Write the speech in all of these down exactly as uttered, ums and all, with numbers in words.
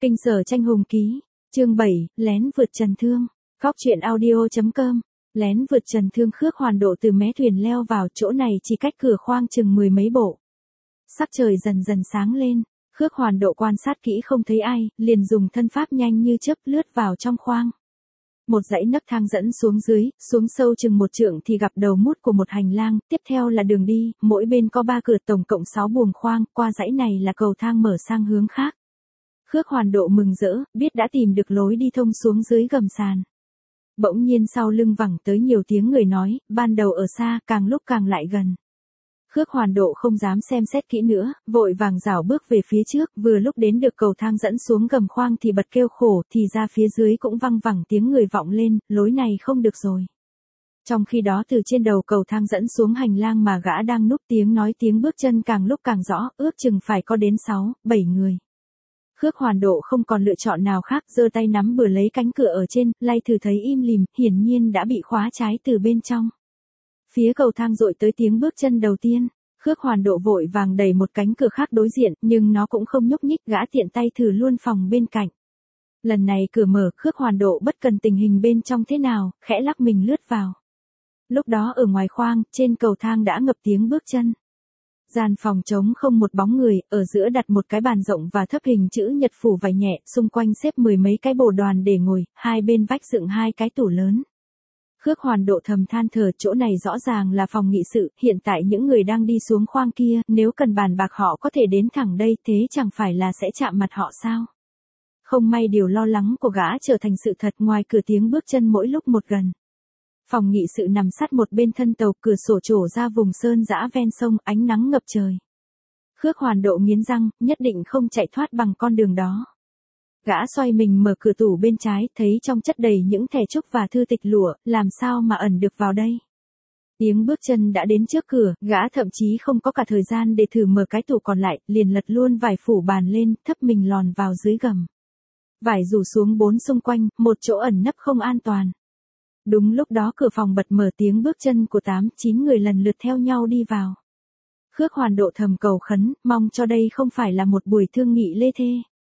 Kinh Sở Tranh Hùng Ký, chương bảy, lén vượt trần thương. Góc truyện audio.com. Lén vượt trần thương. Khước Hoàn Độ từ mé thuyền leo vào, chỗ này chỉ cách cửa khoang chừng mười mấy bộ. Sắc trời dần dần sáng lên, Khước Hoàn Độ quan sát kỹ không thấy ai, liền dùng thân pháp nhanh như chớp lướt vào trong khoang. Một dãy nấc thang dẫn xuống dưới, xuống sâu chừng một trượng thì gặp đầu mút của một hành lang, tiếp theo là đường đi, mỗi bên có ba cửa, tổng cộng sáu buồng khoang, qua dãy này là cầu thang mở sang hướng khác. Khước Hoàn Độ mừng rỡ, biết đã tìm được lối đi thông xuống dưới gầm sàn. Bỗng nhiên sau lưng vẳng tới nhiều tiếng người nói, ban đầu ở xa, càng lúc càng lại gần. Khước Hoàn Độ không dám xem xét kỹ nữa, vội vàng rảo bước về phía trước, vừa lúc đến được cầu thang dẫn xuống gầm khoang thì bật kêu khổ, thì ra phía dưới cũng văng vẳng tiếng người vọng lên, lối này không được rồi. Trong khi đó từ trên đầu cầu thang dẫn xuống hành lang mà gã đang núp, tiếng nói tiếng bước chân càng lúc càng rõ, ước chừng phải có đến sáu, bảy người. Khước Hoàn Độ không còn lựa chọn nào khác, giơ tay nắm bừa lấy cánh cửa ở trên, lay thử thấy im lìm, hiển nhiên đã bị khóa trái từ bên trong. Phía cầu thang dội tới tiếng bước chân đầu tiên, Khước Hoàn Độ vội vàng đẩy một cánh cửa khác đối diện, nhưng nó cũng không nhúc nhích, gã tiện tay thử luôn phòng bên cạnh. Lần này cửa mở, Khước Hoàn Độ bất cần tình hình bên trong thế nào, khẽ lắc mình lướt vào. Lúc đó ở ngoài khoang, trên cầu thang đã ngập tiếng bước chân. Gian phòng trống không một bóng người, ở giữa đặt một cái bàn rộng và thấp hình chữ nhật phủ vải nhẹ, xung quanh xếp mười mấy cái bồ đoàn để ngồi, hai bên vách dựng hai cái tủ lớn. Khước Hoàn Độ thầm than thở, chỗ này rõ ràng là phòng nghị sự, hiện tại những người đang đi xuống khoang kia, nếu cần bàn bạc họ có thể đến thẳng đây, thế chẳng phải là sẽ chạm mặt họ sao? Không may điều lo lắng của gã trở thành sự thật, ngoài cửa tiếng bước chân mỗi lúc một gần. Phòng nghị sự nằm sát một bên thân tàu, cửa sổ trổ ra vùng sơn dã ven sông, ánh nắng ngập trời. Khước Hoàn Độ nghiến răng, nhất định không chạy thoát bằng con đường đó. Gã xoay mình mở cửa tủ bên trái, thấy trong chất đầy những thẻ trúc và thư tịch lụa, làm sao mà ẩn được vào đây. Tiếng bước chân đã đến trước cửa, gã thậm chí không có cả thời gian để thử mở cái tủ còn lại, liền lật luôn vải phủ bàn lên, thấp mình lòn vào dưới gầm. Vải rủ xuống bốn xung quanh, một chỗ ẩn nấp không an toàn. Đúng lúc đó cửa phòng bật mở, tiếng bước chân của tám, chín người lần lượt theo nhau đi vào. Khước Hoàn Độ thầm cầu khấn, mong cho đây không phải là một buổi thương nghị lê thê.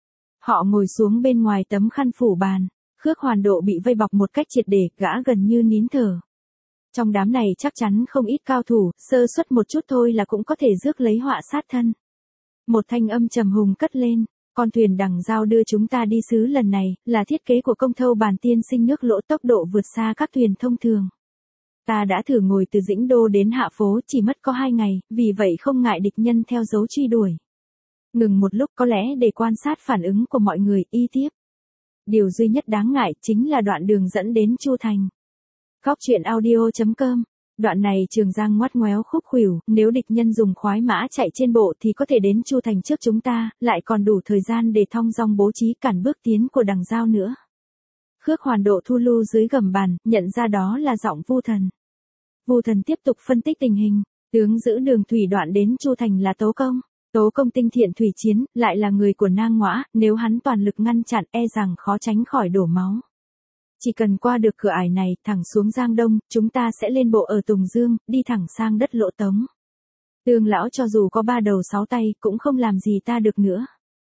Họ ngồi xuống bên ngoài tấm khăn phủ bàn. Khước Hoàn Độ bị vây bọc một cách triệt để, gã gần như nín thở. Trong đám này chắc chắn không ít cao thủ, sơ suất một chút thôi là cũng có thể rước lấy họa sát thân. Một thanh âm trầm hùng cất lên, con thuyền đằng giao đưa chúng ta đi xứ lần này, là thiết kế của công thâu Bàn tiên sinh, nước lỗ tốc độ vượt xa các thuyền thông thường. Ta đã thử ngồi từ Dĩnh Đô đến Hạ Phố, chỉ mất có hai ngày, vì vậy không ngại địch nhân theo dấu truy đuổi. Ngừng một lúc, có lẽ để quan sát phản ứng của mọi người, y tiếp. Điều duy nhất đáng ngại chính là đoạn đường dẫn đến Chu Thành. Góc truyện audio.com. Đoạn này Trường Giang ngoắt ngoéo khúc khuỷu, nếu địch nhân dùng khoái mã chạy trên bộ thì có thể đến Chu Thành trước chúng ta, lại còn đủ thời gian để thong dong bố trí cản bước tiến của đằng giao nữa. Khước Hoàn Độ thu lưu dưới gầm bàn, nhận ra đó là giọng Vu Thần. Vu Thần tiếp tục phân tích tình hình, tướng giữ đường thủy đoạn đến Chu Thành là Tố Công. Tố Công tinh thiện thủy chiến, lại là người của Nang Ngõa, nếu hắn toàn lực ngăn chặn e rằng khó tránh khỏi đổ máu. Chỉ cần qua được cửa ải này, thẳng xuống Giang Đông, chúng ta sẽ lên bộ ở Tùng Dương, đi thẳng sang đất Lỗ Tống. Tương lão cho dù có ba đầu sáu tay, cũng không làm gì ta được nữa.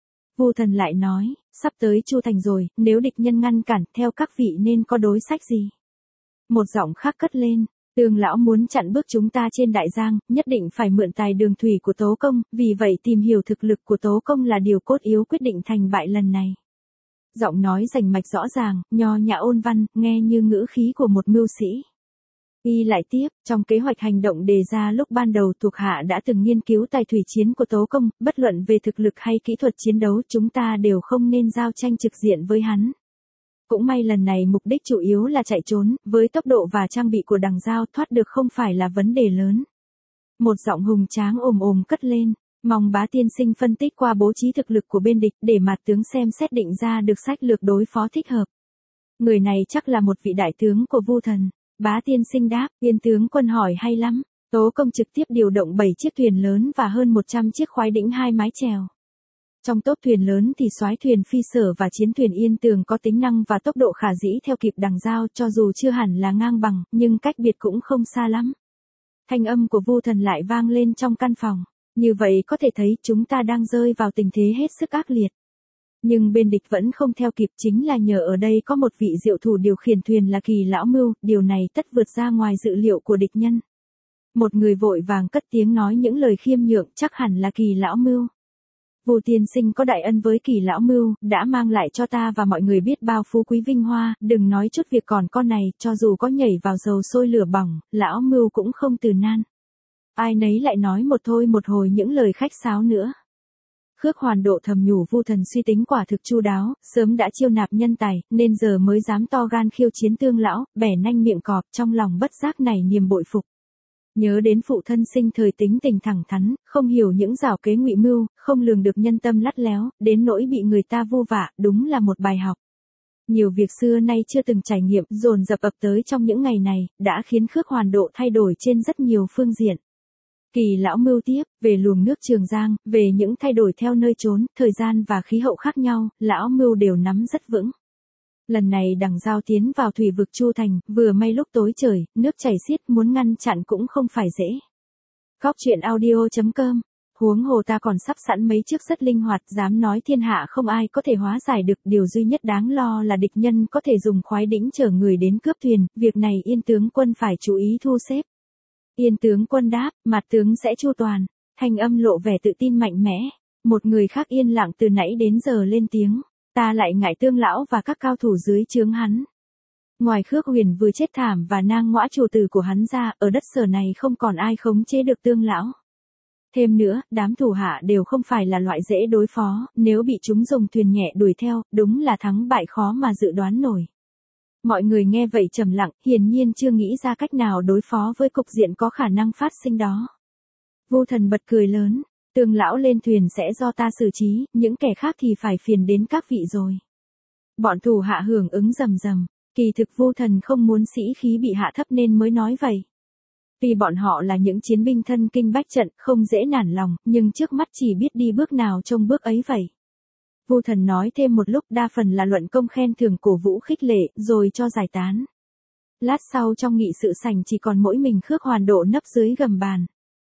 Vu Thần lại nói, sắp tới Chu Thành rồi, nếu địch nhân ngăn cản, theo các vị nên có đối sách gì? Một giọng khác cất lên. Tương lão muốn chặn bước chúng ta trên Đại Giang, nhất định phải mượn tài đường thủy của Tố Công, vì vậy tìm hiểu thực lực của Tố Công là điều cốt yếu quyết định thành bại lần này. Giọng nói rành mạch rõ ràng, nho nhã ôn văn, nghe như ngữ khí của một mưu sĩ. Y lại tiếp, trong kế hoạch hành động đề ra lúc ban đầu thuộc hạ đã từng nghiên cứu tài thủy chiến của Tố Công, bất luận về thực lực hay kỹ thuật chiến đấu chúng ta đều không nên giao tranh trực diện với hắn. Cũng may lần này mục đích chủ yếu là chạy trốn, với tốc độ và trang bị của đằng giao thoát được không phải là vấn đề lớn. Một giọng hùng tráng ồm ồm cất lên, mong Bá tiên sinh phân tích qua bố trí thực lực của bên địch để mặt tướng xem xét định ra được sách lược đối phó thích hợp. Người này chắc là một vị đại tướng của Vu Thần. Bá tiên sinh đáp, Tiên tướng quân hỏi hay lắm. Tố Công trực tiếp điều động bảy chiếc thuyền lớn và hơn một trăm chiếc khoái đĩnh hai mái chèo. Trong tốp thuyền lớn thì soái thuyền Phi Sở và chiến thuyền Yên Tường có tính năng và tốc độ khả dĩ theo kịp đằng giao, cho dù chưa hẳn là ngang bằng, nhưng cách biệt cũng không xa lắm. Thanh âm của Vu Thần lại vang lên trong căn phòng. Như vậy có thể thấy chúng ta đang rơi vào tình thế hết sức ác liệt. Nhưng bên địch vẫn không theo kịp, chính là nhờ ở đây có một vị diệu thủ điều khiển thuyền là Kỳ lão mưu, điều này tất vượt ra ngoài dự liệu của địch nhân. Một người vội vàng cất tiếng nói những lời khiêm nhượng, chắc hẳn là Kỳ lão mưu. Vu tiên sinh có đại ân với Kỳ lão mưu, đã mang lại cho ta và mọi người biết bao phú quý vinh hoa, đừng nói chút việc còn con này, cho dù có nhảy vào dầu sôi lửa bỏng, lão mưu cũng không từ nan. Ai nấy lại nói một thôi một hồi những lời khách sáo nữa. Khước Hoàn Độ thầm nhủ Vu Thần suy tính quả thực chu đáo, sớm đã chiêu nạp nhân tài, nên giờ mới dám to gan khiêu chiến Tương lão, bẻ nanh miệng cọp, trong lòng bất giác này niềm bội phục. Nhớ đến phụ thân sinh thời tính tình thẳng thắn, không hiểu những giảo kế ngụy mưu, không lường được nhân tâm lắt léo, đến nỗi bị người ta vu vạ, đúng là một bài học. Nhiều việc xưa nay chưa từng trải nghiệm, dồn dập ập tới trong những ngày này, đã khiến Khước Hoàn Độ thay đổi trên rất nhiều phương diện. Kỳ lão mưu tiếp, về luồng nước Trường Giang, về những thay đổi theo nơi trốn, thời gian và khí hậu khác nhau, lão mưu đều nắm rất vững. Lần này đằng giao tiến vào thủy vực Chu Thành, vừa may lúc tối trời, nước chảy xiết, muốn ngăn chặn cũng không phải dễ. Góc truyện audio chấm com. Huống hồ ta còn sắp sẵn mấy chiếc rất linh hoạt, dám nói thiên hạ không ai có thể hóa giải được, điều duy nhất đáng lo là địch nhân có thể dùng khoái đĩnh chở người đến cướp thuyền, việc này Yên tướng quân phải chú ý thu xếp. Yên tướng quân đáp, mặt tướng sẽ chu toàn, thanh âm lộ vẻ tự tin mạnh mẽ. Một người khác yên lặng từ nãy đến giờ lên tiếng, ta lại ngại Tương lão và các cao thủ dưới trướng hắn. Ngoài Khước Huyền vừa chết thảm và nang ngõa chủ tử của hắn ra, ở đất Sở này không còn ai khống chế được Tương lão. Thêm nữa, đám thủ hạ đều không phải là loại dễ đối phó, nếu bị chúng dùng thuyền nhẹ đuổi theo, đúng là thắng bại khó mà dự đoán nổi. Mọi người nghe vậy trầm lặng, hiển nhiên chưa nghĩ ra cách nào đối phó với cục diện có khả năng phát sinh đó. Vu Thần bật cười lớn, Tương lão lên thuyền sẽ do ta xử trí, những kẻ khác thì phải phiền đến các vị rồi. Bọn thủ hạ hưởng ứng rầm rầm, kỳ thực Vu Thần không muốn sĩ khí bị hạ thấp nên mới nói vậy. Vì bọn họ là những chiến binh thân kinh bách trận, không dễ nản lòng, nhưng trước mắt chỉ biết đi bước nào trông bước ấy vậy. Vu Thần nói thêm một lúc, đa phần là luận công khen thưởng cổ vũ khích lệ, rồi cho giải tán. Lát sau trong nghị sự sảnh chỉ còn mỗi mình Khước Hoàn Độ nấp dưới gầm bàn.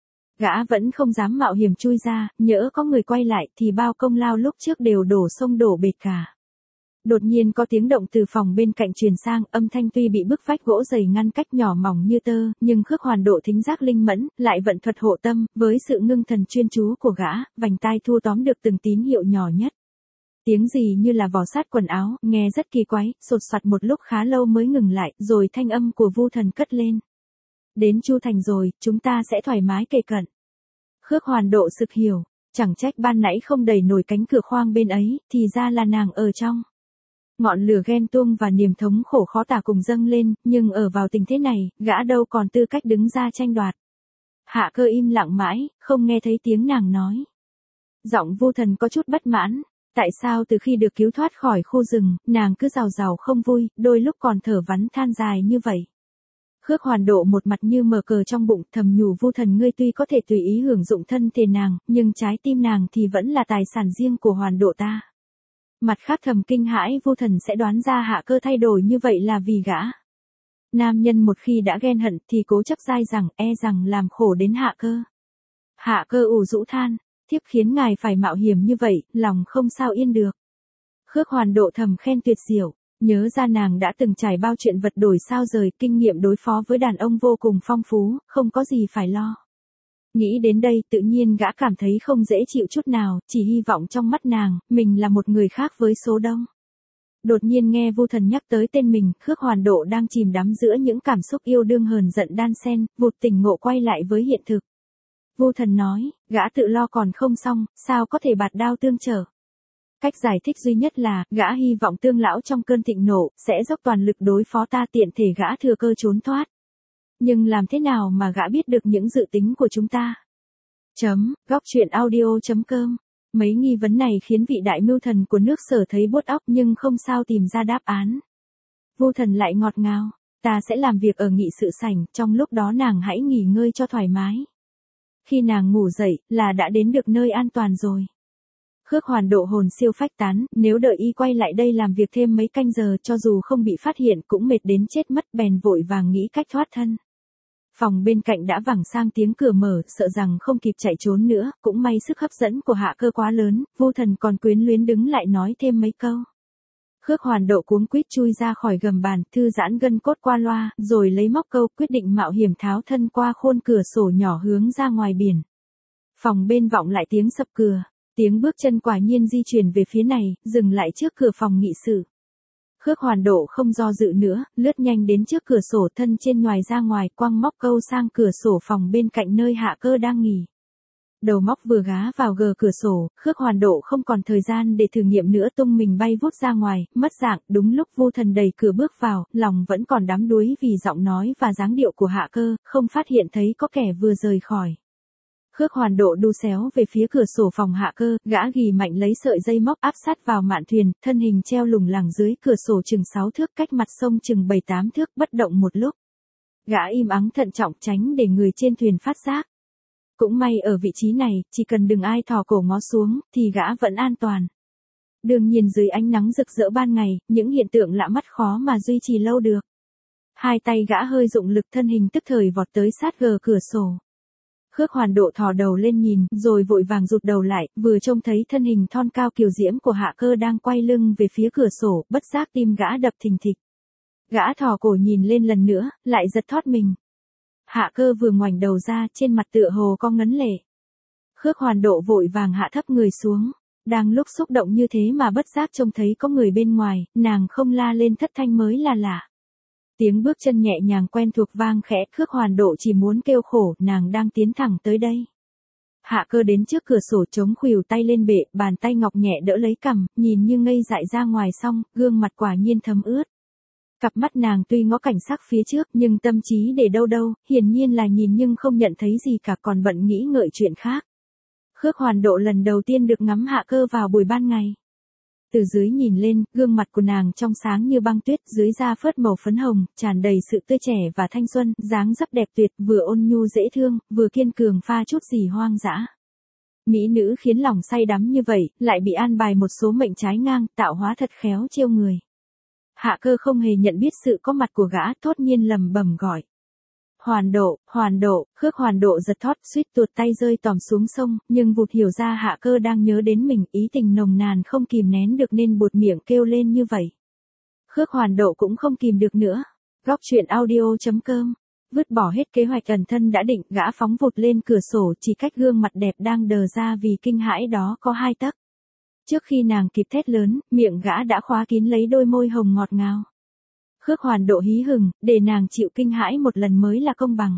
Gã vẫn không dám mạo hiểm chui ra, nhỡ có người quay lại thì bao công lao lúc trước đều đổ sông đổ bệt cả. Đột nhiên có tiếng động từ phòng bên cạnh truyền sang, âm thanh tuy bị bức vách gỗ dày ngăn cách nhỏ mỏng như tơ, nhưng Khước Hoàn Độ thính giác linh mẫn, lại vận thuật hộ tâm, với sự ngưng thần chuyên chú của gã, vành tai thu tóm được từng tín hiệu nhỏ nhất. Tiếng gì như là vò sát quần áo, nghe rất kỳ quái, sột soạt một lúc khá lâu mới ngừng lại, rồi thanh âm của Vu Thần cất lên. Đến Chu Thành rồi, chúng ta sẽ thoải mái kề cận. Khước Hoàn Độ sực hiểu, chẳng trách ban nãy không đẩy nổi cánh cửa khoang bên ấy, thì ra là nàng ở trong. Ngọn lửa ghen tuông và niềm thống khổ khó tả cùng dâng lên, nhưng ở vào tình thế này, gã đâu còn tư cách đứng ra tranh đoạt. Hạ Cơ im lặng mãi, không nghe thấy tiếng nàng nói. Giọng Vu Thần có chút bất mãn. Tại sao từ khi được cứu thoát khỏi khu rừng, nàng cứ rào rào không vui, đôi lúc còn thở vắn than dài như vậy. Khước Hoàn Độ một mặt như mở cờ trong bụng, thầm nhủ Vu Thần ngươi tuy có thể tùy ý hưởng dụng thân thể nàng, nhưng trái tim nàng thì vẫn là tài sản riêng của Hoàn Độ ta. Mặt khác thầm kinh hãi Vu Thần sẽ đoán ra Hạ Cơ thay đổi như vậy là vì gã. Nam nhân một khi đã ghen hận thì cố chấp dai rằng, e rằng làm khổ đến Hạ Cơ. Hạ Cơ ủ rũ than. Thiếp khiến ngài phải mạo hiểm như vậy, lòng không sao yên được. Khước Hoàn Độ thầm khen tuyệt diệu, nhớ ra nàng đã từng trải bao chuyện vật đổi sao rời, kinh nghiệm đối phó với đàn ông vô cùng phong phú, không có gì phải lo. Nghĩ đến đây tự nhiên gã cảm thấy không dễ chịu chút nào, chỉ hy vọng trong mắt nàng, mình là một người khác với số đông. Đột nhiên nghe Vu Thần nhắc tới tên mình, Khước Hoàn Độ đang chìm đắm giữa những cảm xúc yêu đương hờn giận đan xen, vụt tỉnh ngộ quay lại với hiện thực. Vu Thần nói, gã tự lo còn không xong, sao có thể bạt đao tương trở. Cách giải thích duy nhất là, gã hy vọng Tương lão trong cơn thịnh nộ, sẽ dốc toàn lực đối phó ta tiện thể gã thừa cơ trốn thoát. Nhưng làm thế nào mà gã biết được những dự tính của chúng ta? Chấm, góc truyện audio chấm com. Mấy nghi vấn này khiến vị đại mưu thần của nước Sở thấy buốt óc nhưng không sao tìm ra đáp án. Vu Thần lại ngọt ngào, ta sẽ làm việc ở nghị sự sảnh, trong lúc đó nàng hãy nghỉ ngơi cho thoải mái. Khi nàng ngủ dậy, là đã đến được nơi an toàn rồi. Khước Hoàn Độ hồn siêu phách tán, nếu đợi y quay lại đây làm việc thêm mấy canh giờ cho dù không bị phát hiện cũng mệt đến chết mất bèn vội vàng nghĩ cách thoát thân. Phòng bên cạnh đã vẳng sang tiếng cửa mở, sợ rằng không kịp chạy trốn nữa, cũng may sức hấp dẫn của Hạ Cơ quá lớn, Vu Thần còn quyến luyến đứng lại nói thêm mấy câu. Khước Hoàn Độ cuống quýt chui ra khỏi gầm bàn, thư giãn gân cốt qua loa, rồi lấy móc câu quyết định mạo hiểm tháo thân qua khuôn cửa sổ nhỏ hướng ra ngoài biển. Phòng bên vọng lại tiếng sập cửa, tiếng bước chân quả nhiên di chuyển về phía này, dừng lại trước cửa phòng nghị sự. Khước Hoàn Độ không do dự nữa, lướt nhanh đến trước cửa sổ, thân trên ngoài ra ngoài, quăng móc câu sang cửa sổ phòng bên cạnh nơi Hạ Cơ đang nghỉ. Đầu móc vừa gá vào gờ cửa sổ, Khước Hoàn Độ không còn thời gian để thử nghiệm nữa, tung mình bay vút ra ngoài, mất dạng. Đúng lúc Vu Thần đẩy cửa bước vào, lòng vẫn còn đắm đuối vì giọng nói và dáng điệu của Hạ Cơ, không phát hiện thấy có kẻ vừa rời khỏi. Khước Hoàn Độ đu xéo về phía cửa sổ phòng Hạ Cơ, gã ghì mạnh lấy sợi dây móc áp sát vào mạn thuyền, thân hình treo lủng lẳng dưới cửa sổ chừng sáu thước, cách mặt sông chừng bảy tám thước, bất động một lúc. Gã im ắng thận trọng tránh để người trên thuyền phát giác. Cũng may ở vị trí này, chỉ cần đừng ai thò cổ ngó xuống, thì gã vẫn an toàn. Đương nhiên dưới ánh nắng rực rỡ ban ngày, những hiện tượng lạ mắt khó mà duy trì lâu được. Hai tay gã hơi dụng lực, thân hình tức thời vọt tới sát gờ cửa sổ. Khước Hoàn Độ thò đầu lên nhìn, rồi vội vàng rụt đầu lại, vừa trông thấy thân hình thon cao kiều diễm của Hạ Cơ đang quay lưng về phía cửa sổ, bất giác tim gã đập thình thịch. Gã thò cổ nhìn lên lần nữa, lại giật thót mình. Hạ Cơ vừa ngoảnh đầu ra, trên mặt tựa hồ có ngấn lệ. Khước Hoàn Độ vội vàng hạ thấp người xuống, đang lúc xúc động như thế mà bất giác trông thấy có người bên ngoài, nàng không la lên thất thanh mới là lạ. Tiếng bước chân nhẹ nhàng quen thuộc vang khẽ, Khước Hoàn Độ chỉ muốn kêu khổ, nàng đang tiến thẳng tới đây. Hạ Cơ đến trước cửa sổ chống khuỷu tay lên bệ, bàn tay ngọc nhẹ đỡ lấy cằm, nhìn như ngây dại ra ngoài, xong, gương mặt quả nhiên thấm ướt. Cặp mắt nàng tuy ngó cảnh sắc phía trước, nhưng tâm trí để đâu đâu, hiển nhiên là nhìn nhưng không nhận thấy gì cả, còn bận nghĩ ngợi chuyện khác. Khước Hoàn Độ lần đầu tiên được ngắm Hạ Cơ vào buổi ban ngày. Từ dưới nhìn lên, gương mặt của nàng trong sáng như băng tuyết, dưới da phớt màu phấn hồng, tràn đầy sự tươi trẻ và thanh xuân, dáng dấp đẹp tuyệt, vừa ôn nhu dễ thương, vừa kiên cường pha chút gì hoang dã. Mỹ nữ khiến lòng say đắm như vậy, lại bị an bài một số mệnh trái ngang, tạo hóa thật khéo chiêu người. Hạ Cơ không hề nhận biết sự có mặt của gã, thốt nhiên lầm bầm gọi. Hoàn Độ, Hoàn Độ, Khước Hoàn Độ giật thót, suýt tuột tay rơi tòm xuống sông, nhưng vụt hiểu ra Hạ Cơ đang nhớ đến mình, ý tình nồng nàn không kìm nén được nên buột miệng kêu lên như vậy. Khước Hoàn Độ cũng không kìm được nữa. Góc truyện audio chấm com. Vứt bỏ hết kế hoạch ẩn thân đã định, gã phóng vụt lên cửa sổ, chỉ cách gương mặt đẹp đang đờ ra vì kinh hãi đó có hai tấc. Trước khi nàng kịp thét lớn, miệng gã đã khóa kín lấy đôi môi hồng ngọt ngào. Khước Hoàn Độ hí hửng, để nàng chịu kinh hãi một lần mới là công bằng.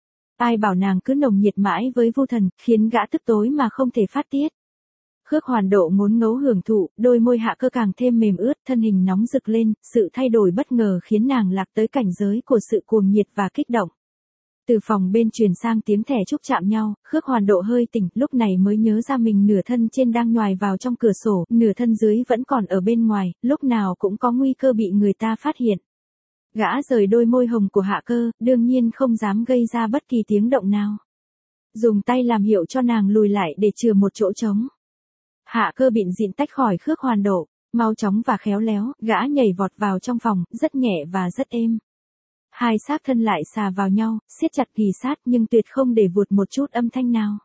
Ai bảo nàng cứ nồng nhiệt mãi với Vu Thần, khiến gã tức tối mà không thể phát tiết. Khước Hoàn Độ ngốn ngấu hưởng thụ, đôi môi Hạ Cơ càng thêm mềm ướt, thân hình nóng rực lên, sự thay đổi bất ngờ khiến nàng lạc tới cảnh giới của sự cuồng nhiệt và kích động. Từ phòng bên truyền sang tiếng thẻ chúc chạm nhau, Khước Hoàn Độ hơi tỉnh, lúc này mới nhớ ra mình nửa thân trên đang nhoài vào trong cửa sổ, nửa thân dưới vẫn còn ở bên ngoài, lúc nào cũng có nguy cơ bị người ta phát hiện. Gã rời đôi môi hồng của Hạ Cơ, đương nhiên không dám gây ra bất kỳ tiếng động nào. Dùng tay làm hiệu cho nàng lùi lại để chừa một chỗ trống. Hạ Cơ bịn dịn tách khỏi Khước Hoàn Độ, mau chóng và khéo léo, gã nhảy vọt vào trong phòng, rất nhẹ và rất êm. Hai xác thân lại xà vào nhau, siết chặt ghì sát nhưng tuyệt không để vụt một chút âm thanh nào.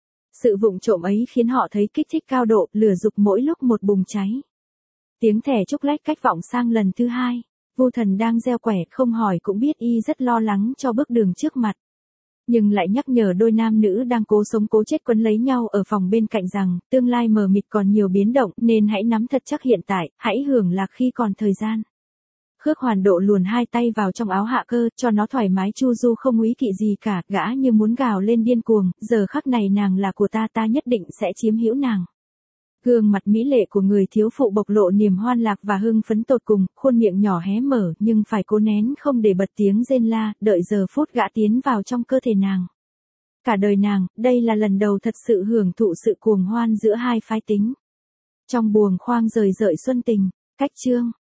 Sự vụng trộm ấy khiến họ thấy kích thích cao độ, lửa dục mỗi lúc một bùng cháy. Tiếng thẻ chúc lách cách vọng sang lần thứ hai. Vu Thần đang gieo quẻ, không hỏi cũng biết y rất lo lắng cho bước đường trước mặt. Nhưng lại nhắc nhở đôi nam nữ đang cố sống cố chết quấn lấy nhau ở phòng bên cạnh rằng, tương lai mờ mịt còn nhiều biến động, nên hãy nắm thật chắc hiện tại, hãy hưởng lạc khi còn thời gian. Khước Hoàn Độ luồn hai tay vào trong áo Hạ Cơ, cho nó thoải mái chu du không úy kỵ gì cả, gã như muốn gào lên điên cuồng, giờ khắc này nàng là của ta, ta nhất định sẽ chiếm hữu nàng. Gương mặt mỹ lệ của người thiếu phụ bộc lộ niềm hoan lạc và hưng phấn tột cùng, khuôn miệng nhỏ hé mở nhưng phải cố nén không để bật tiếng rên la, đợi giờ phút gã tiến vào trong cơ thể nàng. Cả đời nàng, đây là lần đầu thật sự hưởng thụ sự cuồng hoan giữa hai phái tính. Trong buồng khoang rời rợi xuân tình, cách chương.